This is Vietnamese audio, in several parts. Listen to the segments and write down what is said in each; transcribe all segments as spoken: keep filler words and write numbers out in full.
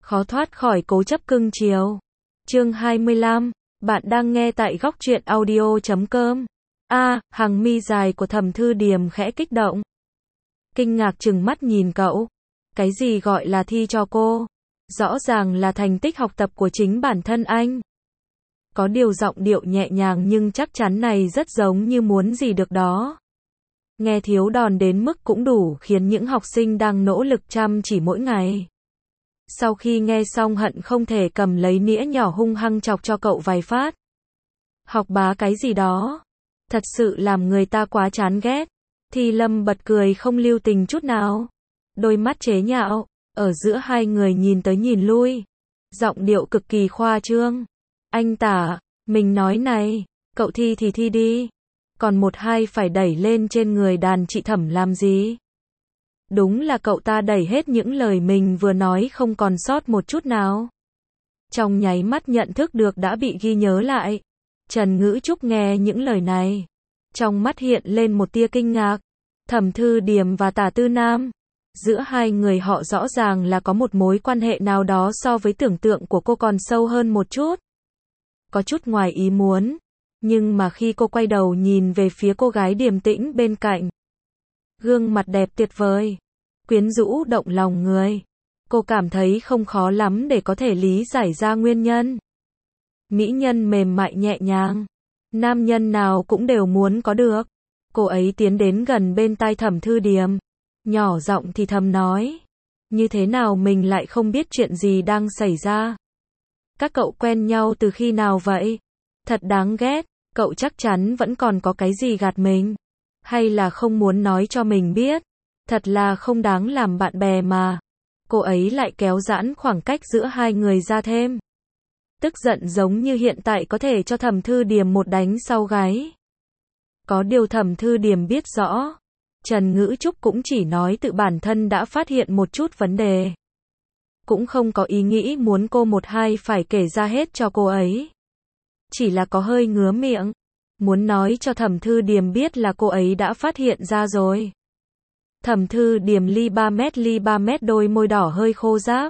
khó thoát khỏi cố chấp cưng chiều. Chương hai mươi lăm, bạn đang nghe tại góc truyện audio chấm com. A, hàng mi dài của Thẩm Thư Điềm khẽ kích động. Kinh ngạc trừng mắt nhìn cậu. Cái gì gọi là thi cho cô? Rõ ràng là thành tích học tập của chính bản thân anh. Có điều giọng điệu nhẹ nhàng nhưng chắc chắn này rất giống như muốn gì được đó. Nghe thiếu đòn đến mức cũng đủ khiến những học sinh đang nỗ lực chăm chỉ mỗi ngày. Sau khi nghe xong hận không thể cầm lấy nĩa nhỏ hung hăng chọc cho cậu vài phát. Học bá cái gì đó? Thật sự làm người ta quá chán ghét. Thì Lâm bật cười không lưu tình chút nào. Đôi mắt chế nhạo, ở giữa hai người nhìn tới nhìn lui. Giọng điệu cực kỳ khoa trương. Anh Tả, mình nói này, cậu thi thì thi đi. Còn một hai phải đẩy lên trên người đàn chị Thẩm làm gì? Đúng là cậu ta đẩy hết những lời mình vừa nói không còn sót một chút nào. Trong nháy mắt nhận thức được đã bị ghi nhớ lại. Trần Ngữ Trúc nghe những lời này. Trong mắt hiện lên một tia kinh ngạc. Thẩm Thư Điềm và Tả Tư Nam. Giữa hai người họ rõ ràng là có một mối quan hệ nào đó so với tưởng tượng của cô còn sâu hơn một chút. Có chút ngoài ý muốn. Nhưng mà khi cô quay đầu nhìn về phía cô gái điềm tĩnh bên cạnh. Gương mặt đẹp tuyệt vời. Quyến rũ động lòng người. Cô cảm thấy không khó lắm để có thể lý giải ra nguyên nhân. Mỹ nhân mềm mại nhẹ nhàng. Nam nhân nào cũng đều muốn có được. Cô ấy tiến đến gần bên tai Thẩm Thư Điềm. Nhỏ giọng thì thầm nói. Như thế nào mình lại không biết chuyện gì đang xảy ra? Các cậu quen nhau từ khi nào vậy? Thật đáng ghét, cậu chắc chắn vẫn còn có cái gì gạt mình. Hay là không muốn nói cho mình biết. Thật là không đáng làm bạn bè mà. Cô ấy lại kéo giãn khoảng cách giữa hai người ra thêm. Tức giận giống như hiện tại có thể cho Thẩm Thư Điềm một đánh sau gáy. Có điều Thẩm Thư Điềm biết rõ. Trần Ngữ Trúc cũng chỉ nói tự bản thân đã phát hiện một chút vấn đề. Cũng không có ý nghĩ muốn cô một hai phải kể ra hết cho cô ấy. Chỉ là có hơi ngứa miệng. Muốn nói cho Thẩm Thư Điềm biết là cô ấy đã phát hiện ra rồi. Thẩm Thư Điềm ly ba mét ly ba mét đôi môi đỏ hơi khô ráp.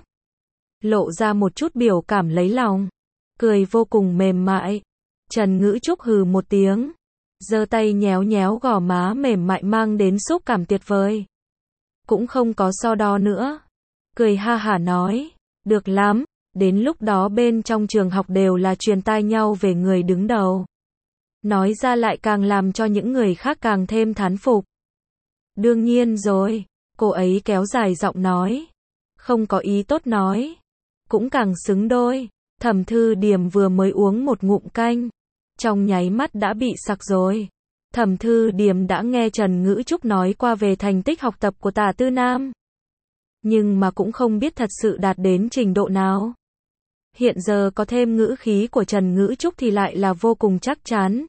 Lộ ra một chút biểu cảm lấy lòng. Cười vô cùng mềm mại. Trần Ngữ Trúc hừ một tiếng. Giơ tay nhéo nhéo gò má mềm mại mang đến xúc cảm tuyệt vời. Cũng không có so đo nữa. Cười ha hả nói. Được lắm. Đến lúc đó bên trong trường học đều là truyền tai nhau về người đứng đầu. Nói ra lại càng làm cho những người khác càng thêm thán phục. Đương nhiên rồi. Cô ấy kéo dài giọng nói. Không có ý tốt nói. Cũng càng xứng đôi. Thẩm Thư Điềm vừa mới uống một ngụm canh. Trong nháy mắt đã bị sặc rồi. Thẩm Thư Điềm đã nghe Trần Ngữ Trúc nói qua về thành tích học tập của Tả Tư Nam. Nhưng mà cũng không biết thật sự đạt đến trình độ nào. Hiện giờ có thêm ngữ khí của Trần Ngữ Trúc thì lại là vô cùng chắc chắn.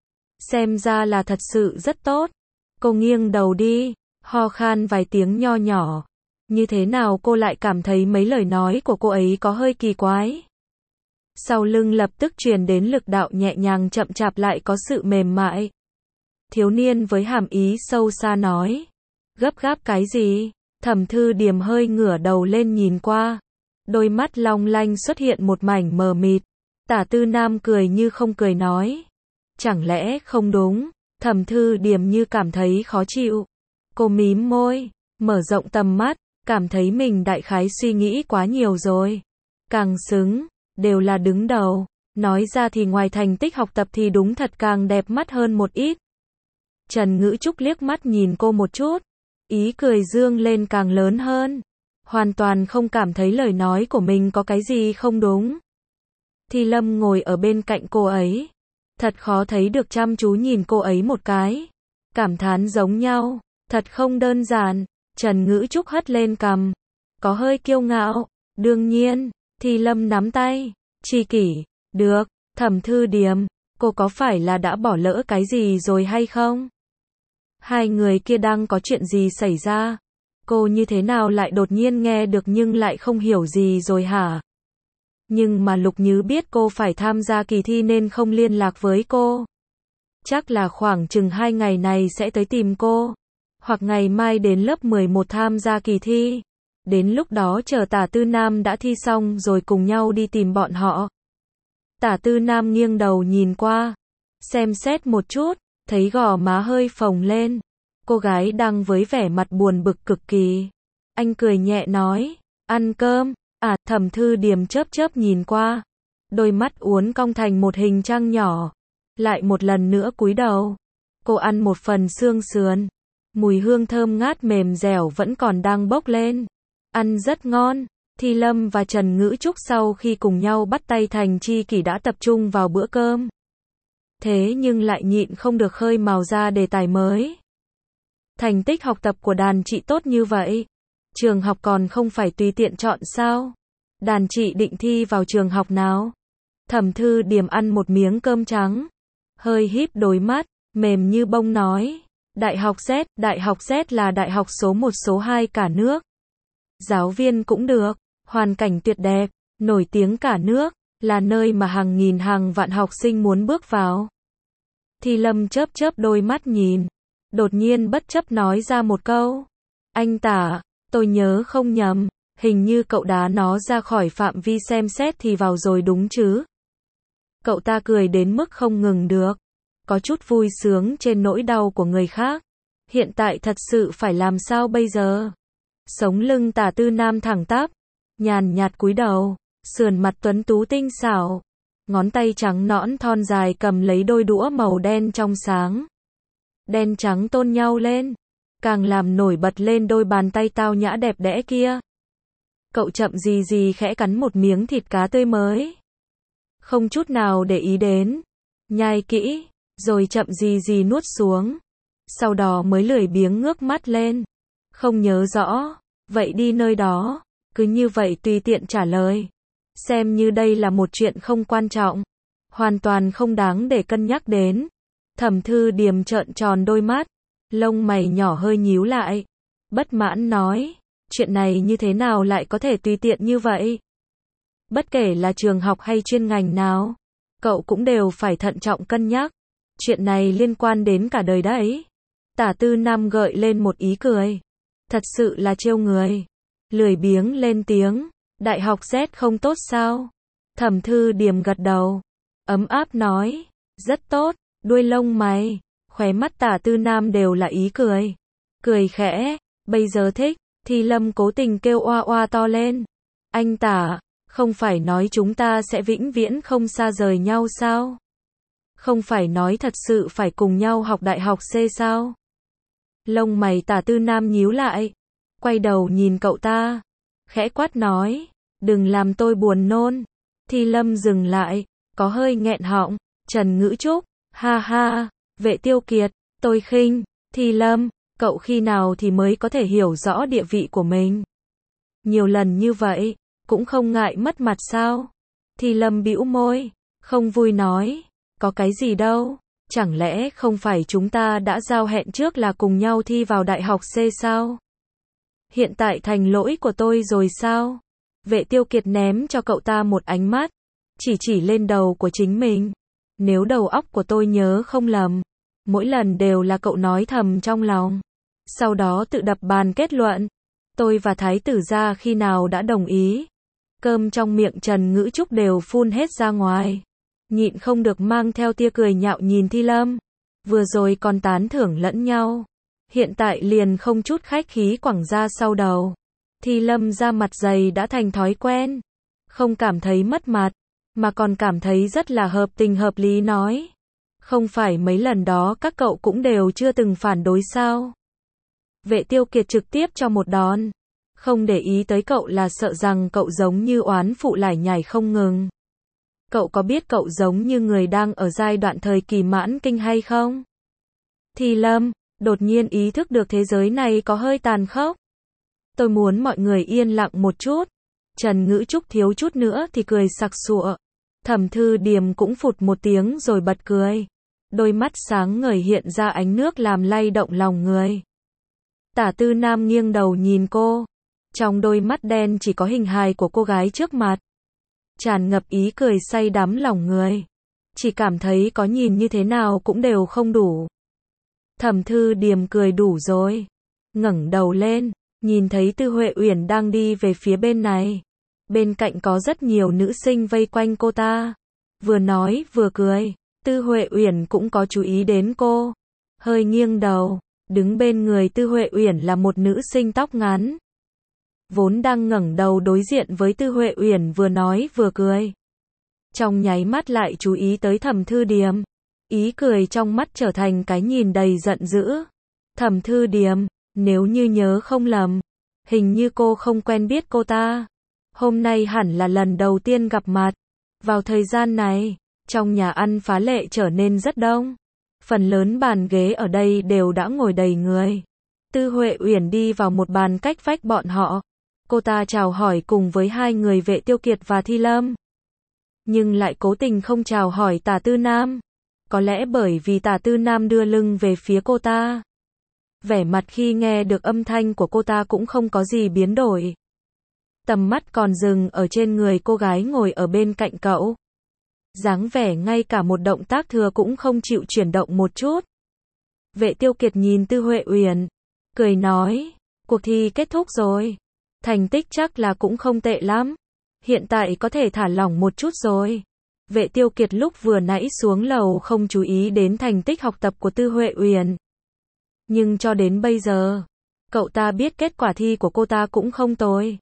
Xem ra là thật sự rất tốt. Cô nghiêng đầu đi, ho khan vài tiếng nho nhỏ. Như thế nào cô lại cảm thấy mấy lời nói của cô ấy có hơi kỳ quái. Sau lưng lập tức truyền đến lực đạo nhẹ nhàng chậm chạp lại có sự mềm mại. Thiếu niên với hàm ý sâu xa nói. Gấp gáp cái gì? Thẩm Thư Điềm hơi ngửa đầu lên nhìn qua. Đôi mắt long lanh xuất hiện một mảnh mờ mịt. Tả Tư Nam cười như không cười nói. Chẳng lẽ không đúng? Thẩm Thư Điềm như cảm thấy khó chịu. Cô mím môi, mở rộng tầm mắt, cảm thấy mình đại khái suy nghĩ quá nhiều rồi. Càng xứng, đều là đứng đầu. Nói ra thì ngoài thành tích học tập thì đúng thật càng đẹp mắt hơn một ít. Trần Ngữ Trúc liếc mắt nhìn cô một chút. Ý cười dương lên càng lớn hơn. Hoàn toàn không cảm thấy lời nói của mình có cái gì không đúng. Thì Lâm ngồi ở bên cạnh cô ấy. Thật khó thấy được chăm chú nhìn cô ấy một cái. Cảm thán giống nhau. Thật không đơn giản. Trần Ngữ Trúc hất lên cằm. Có hơi kiêu ngạo. Đương nhiên. Thì Lâm nắm tay. Tri kỷ. Được. Thẩm Thư Điềm. Cô có phải là đã bỏ lỡ cái gì rồi hay không? Hai người kia đang có chuyện gì xảy ra? Cô như thế nào lại đột nhiên nghe được nhưng lại không hiểu gì rồi hả? Nhưng mà Lục Nhứ biết cô phải tham gia kỳ thi nên không liên lạc với cô. Chắc là khoảng chừng hai ngày này sẽ tới tìm cô. Hoặc ngày mai đến lớp mười một tham gia kỳ thi. Đến lúc đó chờ Tả Tư Nam đã thi xong rồi cùng nhau đi tìm bọn họ. Tả Tư Nam nghiêng đầu nhìn qua, xem xét một chút, thấy gò má hơi phồng lên. Cô gái đang với vẻ mặt buồn bực cực kỳ. Anh cười nhẹ nói, ăn cơm, à, Thẩm Thư Điềm chớp chớp nhìn qua. Đôi mắt uốn cong thành một hình trăng nhỏ. Lại một lần nữa cúi đầu. Cô ăn một phần xương sườn. Mùi hương thơm ngát mềm dẻo vẫn còn đang bốc lên. Ăn rất ngon. Thi Lâm và Trần Ngữ Trúc sau khi cùng nhau bắt tay thành tri kỷ đã tập trung vào bữa cơm. Thế nhưng lại nhịn không được khơi mào ra đề tài mới. Thành tích học tập của đàn chị tốt như vậy. Trường học còn không phải tùy tiện chọn sao? Đàn chị định thi vào trường học nào? Thẩm Thư Điềm ăn một miếng cơm trắng. Hơi híp đôi mắt, mềm như bông nói. Đại học Z, Đại học Z là đại học số một số hai cả nước. Giáo viên cũng được, hoàn cảnh tuyệt đẹp, nổi tiếng cả nước, là nơi mà hàng nghìn hàng vạn học sinh muốn bước vào. Thi Lâm chớp chớp đôi mắt nhìn, đột nhiên bất chấp nói ra một câu. Anh Tả, tôi nhớ không nhầm, hình như cậu đá nó ra khỏi phạm vi xem xét thì vào rồi đúng chứ? Cậu ta cười đến mức không ngừng được, có chút vui sướng trên nỗi đau của người khác. Hiện tại thật sự phải làm sao bây giờ? Sống lưng Tả Tư Nam thẳng tắp, nhàn nhạt cúi đầu, sườn mặt tuấn tú tinh xảo, ngón tay trắng nõn thon dài cầm lấy đôi đũa màu đen trong sáng. Đen trắng tôn nhau lên, càng làm nổi bật lên đôi bàn tay tao nhã đẹp đẽ kia. Cậu chậm gì gì khẽ cắn một miếng thịt cá tươi mới. Không chút nào để ý đến, nhai kỹ, rồi chậm gì gì nuốt xuống. Sau đó mới lười biếng ngước mắt lên. Không nhớ rõ, vậy đi nơi đó, cứ như vậy tùy tiện trả lời. Xem như đây là một chuyện không quan trọng, hoàn toàn không đáng để cân nhắc đến. Thẩm Thư Điềm trợn tròn đôi mắt, lông mày nhỏ hơi nhíu lại, bất mãn nói, chuyện này như thế nào lại có thể tùy tiện như vậy? Bất kể là trường học hay chuyên ngành nào, cậu cũng đều phải thận trọng cân nhắc. Chuyện này liên quan đến cả đời đấy. Tả Tư Nam gợi lên một ý cười. Thật sự là trêu người. Lười biếng lên tiếng. Đại học Z không tốt sao? Thẩm Thư Điềm gật đầu. Ấm áp nói. Rất tốt. Đuôi lông mày, khóe mắt Tả Tư Nam đều là ý cười. Cười khẽ. Bây giờ thích. Thi Lâm cố tình kêu oa oa to lên. Anh Tả, không phải nói chúng ta sẽ vĩnh viễn không xa rời nhau sao? Không phải nói thật sự phải cùng nhau học đại học C sao? Lông mày Tả Tư Nam nhíu lại, quay đầu nhìn cậu ta, khẽ quát nói, đừng làm tôi buồn nôn. Thi Lâm dừng lại, có hơi nghẹn họng. Trần Ngữ Trúc, ha ha, Vệ Tiêu Kiệt, tôi khinh. Thi Lâm, cậu khi nào thì mới có thể hiểu rõ địa vị của mình? Nhiều lần như vậy, cũng không ngại mất mặt sao? Thi Lâm bĩu môi, không vui nói, có cái gì đâu, chẳng lẽ không phải chúng ta đã giao hẹn trước là cùng nhau thi vào đại học C sao? Hiện tại thành lỗi của tôi rồi sao? Vệ Tiêu Kiệt ném cho cậu ta một ánh mắt, chỉ chỉ lên đầu của chính mình. Nếu đầu óc của tôi nhớ không lầm, mỗi lần đều là cậu nói thầm trong lòng, sau đó tự đập bàn kết luận. Tôi và Thái tử gia khi nào đã đồng ý? Cơm trong miệng Trần Ngữ Trúc đều phun hết ra ngoài. Nhịn không được mang theo tia cười nhạo nhìn Thi Lâm. Vừa rồi còn tán thưởng lẫn nhau, hiện tại liền không chút khách khí quẳng ra sau đầu. Thi Lâm ra mặt dày đã thành thói quen, không cảm thấy mất mặt, mà còn cảm thấy rất là hợp tình hợp lý nói. Không phải mấy lần đó các cậu cũng đều chưa từng phản đối sao? Vệ Tiêu Kiệt trực tiếp cho một đòn. Không để ý tới cậu là sợ rằng cậu giống như oán phụ lải nhải không ngừng. Cậu có biết cậu giống như người đang ở giai đoạn thời kỳ mãn kinh hay không? Thi Lâm, đột nhiên ý thức được thế giới này có hơi tàn khốc. Tôi muốn mọi người yên lặng một chút. Trần Ngữ Trúc thiếu chút nữa thì cười sặc sụa. Thẩm Thư Điềm cũng phụt một tiếng rồi bật cười. Đôi mắt sáng ngời hiện ra ánh nước làm lay động lòng người. Tả Tư Nam nghiêng đầu nhìn cô. Trong đôi mắt đen chỉ có hình hài của cô gái trước mặt. Tràn ngập ý cười say đắm lòng người. Chỉ cảm thấy có nhìn như thế nào cũng đều không đủ. Thẩm Thư Điềm cười đủ rồi. Ngẩng đầu lên, nhìn thấy Tư Huệ Uyển đang đi về phía bên này. Bên cạnh có rất nhiều nữ sinh vây quanh cô ta. Vừa nói vừa cười. Tư Huệ Uyển cũng có chú ý đến cô. Hơi nghiêng đầu. Đứng bên người Tư Huệ Uyển là một nữ sinh tóc ngắn. Vốn đang ngẩng đầu đối diện với Tư Huệ Uyển vừa nói vừa cười. Trong nháy mắt lại chú ý tới Thẩm Thư Điềm. Ý cười trong mắt trở thành cái nhìn đầy giận dữ. Thẩm Thư Điềm, nếu như nhớ không lầm, hình như cô không quen biết cô ta. Hôm nay hẳn là lần đầu tiên gặp mặt. Vào thời gian này, trong nhà ăn phá lệ trở nên rất đông. Phần lớn bàn ghế ở đây đều đã ngồi đầy người. Tư Huệ Uyển đi vào một bàn cách vách bọn họ. Cô ta chào hỏi cùng với hai người Vệ Tiêu Kiệt và Thi Lâm. Nhưng lại cố tình không chào hỏi Tả Tư Nam. Có lẽ bởi vì Tả Tư Nam đưa lưng về phía cô ta. Vẻ mặt khi nghe được âm thanh của cô ta cũng không có gì biến đổi. Tầm mắt còn dừng ở trên người cô gái ngồi ở bên cạnh cậu. Dáng vẻ ngay cả một động tác thừa cũng không chịu chuyển động một chút. Vệ Tiêu Kiệt nhìn Tư Huệ Uyển, cười nói, cuộc thi kết thúc rồi. Thành tích chắc là cũng không tệ lắm. Hiện tại có thể thả lỏng một chút rồi. Vệ Tiêu Kiệt lúc vừa nãy xuống lầu không chú ý đến thành tích học tập của Tư Huệ Uyển. Nhưng cho đến bây giờ, cậu ta biết kết quả thi của cô ta cũng không tồi.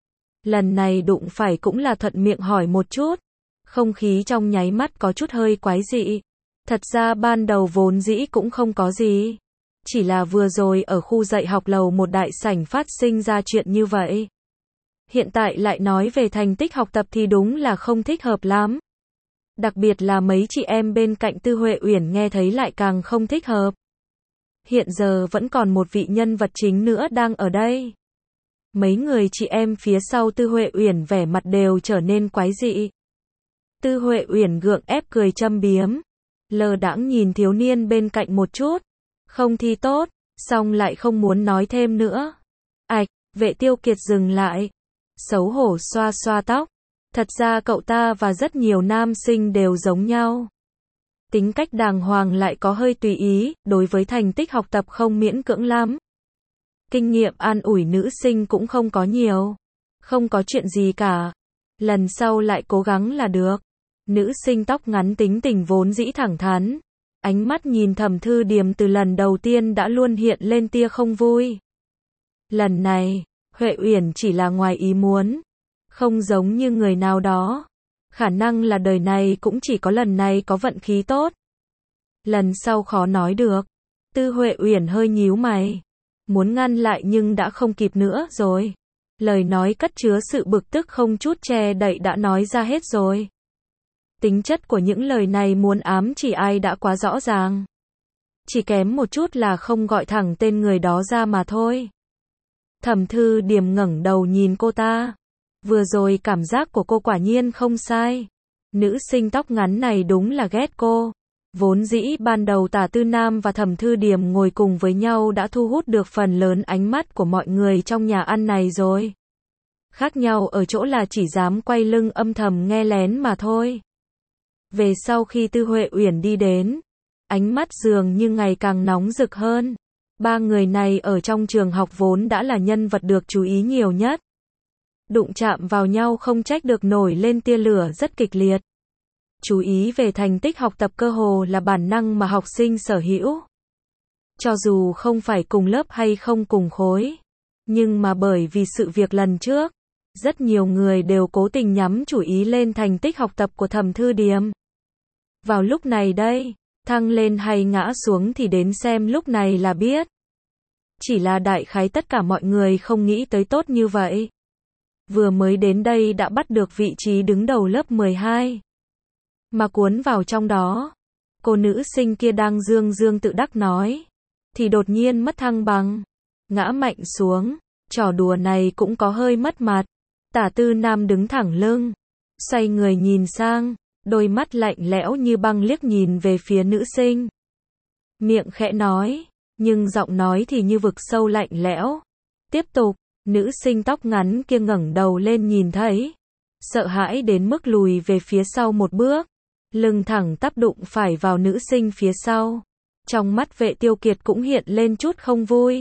Lần này đụng phải cũng là thuận miệng hỏi một chút. Không khí trong nháy mắt có chút hơi quái dị. Thật ra ban đầu vốn dĩ cũng không có gì. Chỉ là vừa rồi ở khu dạy học lầu một đại sảnh phát sinh ra chuyện như vậy. Hiện tại lại nói về thành tích học tập thì đúng là không thích hợp lắm. Đặc biệt là mấy chị em bên cạnh Tư Huệ Uyển nghe thấy lại càng không thích hợp. Hiện giờ vẫn còn một vị nhân vật chính nữa đang ở đây. Mấy người chị em phía sau Tư Huệ Uyển vẻ mặt đều trở nên quái dị. Tư Huệ Uyển gượng ép cười châm biếm, lơ đãng nhìn thiếu niên bên cạnh một chút, không thi tốt, xong lại không muốn nói thêm nữa. Ạch, Vệ Tiêu Kiệt dừng lại, xấu hổ xoa xoa tóc. Thật ra cậu ta và rất nhiều nam sinh đều giống nhau. Tính cách đàng hoàng lại có hơi tùy ý, đối với thành tích học tập không miễn cưỡng lắm. Kinh nghiệm an ủi nữ sinh cũng không có nhiều. Không có chuyện gì cả. Lần sau lại cố gắng là được. Nữ sinh tóc ngắn tính tình vốn dĩ thẳng thắn. Ánh mắt nhìn Thẩm Thư Điềm từ lần đầu tiên đã luôn hiện lên tia không vui. Lần này, Huệ Uyển chỉ là ngoài ý muốn. Không giống như người nào đó. Khả năng là đời này cũng chỉ có lần này có vận khí tốt. Lần sau khó nói được. Tư Huệ Uyển hơi nhíu mày. Muốn ngăn lại nhưng đã không kịp nữa rồi. Lời nói cất chứa sự bực tức không chút che đậy đã nói ra hết rồi. Tính chất của những lời này muốn ám chỉ ai đã quá rõ ràng. Chỉ kém một chút là không gọi thẳng tên người đó ra mà thôi. Thẩm Thư Điềm ngẩng đầu nhìn cô ta. Vừa rồi cảm giác của cô quả nhiên không sai. Nữ sinh tóc ngắn này đúng là ghét cô. Vốn dĩ ban đầu Tả Tư Nam và Thẩm Thư Điềm ngồi cùng với nhau đã thu hút được phần lớn ánh mắt của mọi người trong nhà ăn này rồi. Khác nhau ở chỗ là chỉ dám quay lưng âm thầm nghe lén mà thôi. Về sau khi Tư Huệ Uyển đi đến, ánh mắt dường như ngày càng nóng rực hơn. Ba người này ở trong trường học vốn đã là nhân vật được chú ý nhiều nhất. Đụng chạm vào nhau không trách được nổi lên tia lửa rất kịch liệt. Chú ý về thành tích học tập cơ hồ là bản năng mà học sinh sở hữu. Cho dù không phải cùng lớp hay không cùng khối. Nhưng mà bởi vì sự việc lần trước, rất nhiều người đều cố tình nhắm chủ ý lên thành tích học tập của Thẩm Thư Điềm. Vào lúc này đây, thăng lên hay ngã xuống thì đến xem lúc này là biết. Chỉ là đại khái tất cả mọi người không nghĩ tới tốt như vậy. Vừa mới đến đây đã bắt được vị trí đứng đầu lớp mười hai. Mà cuốn vào trong đó, cô nữ sinh kia đang dương dương tự đắc nói. Thì đột nhiên mất thăng bằng. Ngã mạnh xuống. Trò đùa này cũng có hơi mất mặt. Tả Tư Nam đứng thẳng lưng. Xoay người nhìn sang. Đôi mắt lạnh lẽo như băng liếc nhìn về phía nữ sinh. Miệng khẽ nói. Nhưng giọng nói thì như vực sâu lạnh lẽo. Tiếp tục. Nữ sinh tóc ngắn kia ngẩng đầu lên nhìn thấy. Sợ hãi đến mức lùi về phía sau một bước. Lưng thẳng tắp đụng phải vào nữ sinh phía sau. Trong mắt Vệ Tiêu Kiệt cũng hiện lên chút không vui.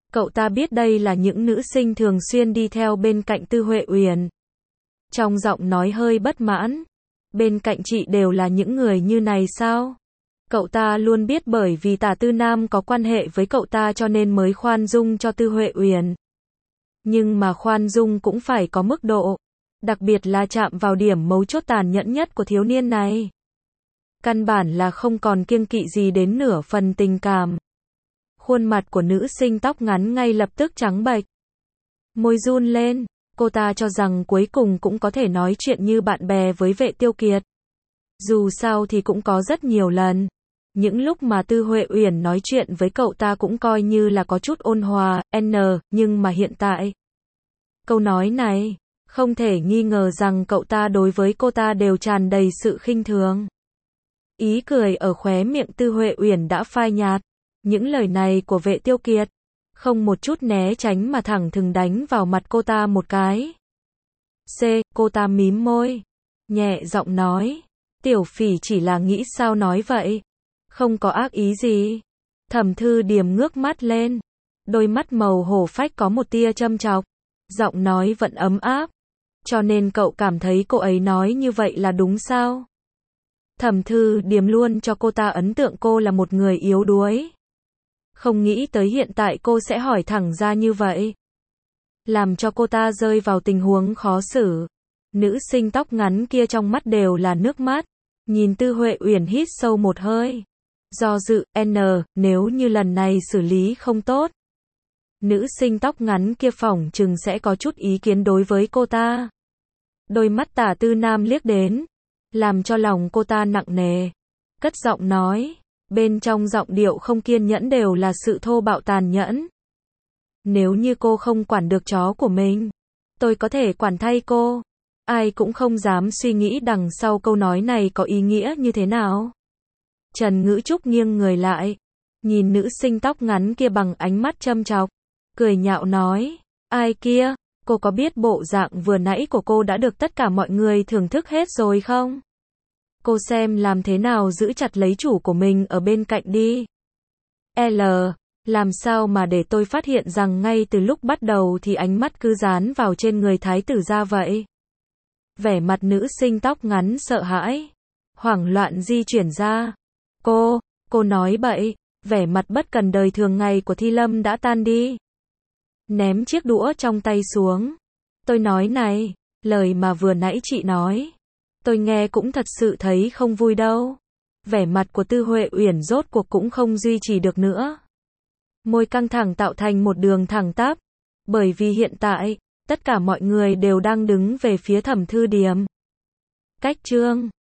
Cậu ta biết đây là những nữ sinh thường xuyên đi theo bên cạnh Tư Huệ Uyển. Trong giọng nói hơi bất mãn. Bên cạnh chị đều là những người như này sao? Cậu ta luôn biết bởi vì Tả Tư Nam có quan hệ với cậu ta cho nên mới khoan dung cho Tư Huệ Uyển. Nhưng mà khoan dung cũng phải có mức độ. Đặc biệt là chạm vào điểm mấu chốt tàn nhẫn nhất của thiếu niên này. Căn bản là không còn kiêng kỵ gì đến nửa phần tình cảm. Khuôn mặt của nữ sinh tóc ngắn ngay lập tức trắng bệch. Môi run lên, cô ta cho rằng cuối cùng cũng có thể nói chuyện như bạn bè với Vệ Tiêu Kiệt. Dù sao thì cũng có rất nhiều lần. Những lúc mà Tư Huệ Uyển nói chuyện với cậu ta cũng coi như là có chút ôn hòa, n, nhưng mà hiện tại. Câu nói này, không thể nghi ngờ rằng cậu ta đối với cô ta đều tràn đầy sự khinh thường. Ý cười ở khóe miệng Tư Huệ Uyển đã phai nhạt. Những lời này của Vệ Tiêu Kiệt, không một chút né tránh mà thẳng thừng đánh vào mặt cô ta một cái. C, cô ta mím môi, nhẹ giọng nói, Tiểu Phỉ chỉ là nghĩ sao nói vậy, không có ác ý gì. Thẩm Thư Điềm ngước mắt lên, đôi mắt màu hổ phách có một tia châm chọc, giọng nói vẫn ấm áp. Cho nên cậu cảm thấy cô ấy nói như vậy là đúng sao? Thẩm Thư Điềm luôn cho cô ta ấn tượng cô là một người yếu đuối. Không nghĩ tới hiện tại cô sẽ hỏi thẳng ra như vậy. Làm cho cô ta rơi vào tình huống khó xử. Nữ sinh tóc ngắn kia trong mắt đều là nước mắt. Nhìn Tư Huệ Uyển hít sâu một hơi. Do dự, N, nếu như lần này xử lý không tốt. Nữ sinh tóc ngắn kia phỏng chừng sẽ có chút ý kiến đối với cô ta. Đôi mắt Tả Tư Nam liếc đến. Làm cho lòng cô ta nặng nề. Cất giọng nói. Bên trong giọng điệu không kiên nhẫn đều là sự thô bạo tàn nhẫn. Nếu như cô không quản được chó của mình, tôi có thể quản thay cô. Ai cũng không dám suy nghĩ đằng sau câu nói này có ý nghĩa như thế nào. Trần Ngữ Trúc nghiêng người lại, nhìn nữ sinh tóc ngắn kia bằng ánh mắt châm chọc, cười nhạo nói, ai kia, cô có biết bộ dạng vừa nãy của cô đã được tất cả mọi người thưởng thức hết rồi không? Cô xem làm thế nào giữ chặt lấy chủ của mình ở bên cạnh đi. L, làm sao mà để tôi phát hiện rằng ngay từ lúc bắt đầu thì ánh mắt cứ dán vào trên người thái tử ra vậy? Vẻ mặt nữ sinh tóc ngắn sợ hãi, hoảng loạn di chuyển ra. Cô, cô nói bậy, vẻ mặt bất cần đời thường ngày của Thi Lâm đã tan đi. Ném chiếc đũa trong tay xuống. Tôi nói này, lời mà vừa nãy chị nói. Tôi nghe cũng thật sự thấy không vui đâu. Vẻ mặt của Tư Huệ Uyển rốt cuộc cũng không duy trì được nữa. Môi căng thẳng tạo thành một đường thẳng tắp. Bởi vì hiện tại, tất cả mọi người đều đang đứng về phía Thẩm Thư Điềm. Cách chương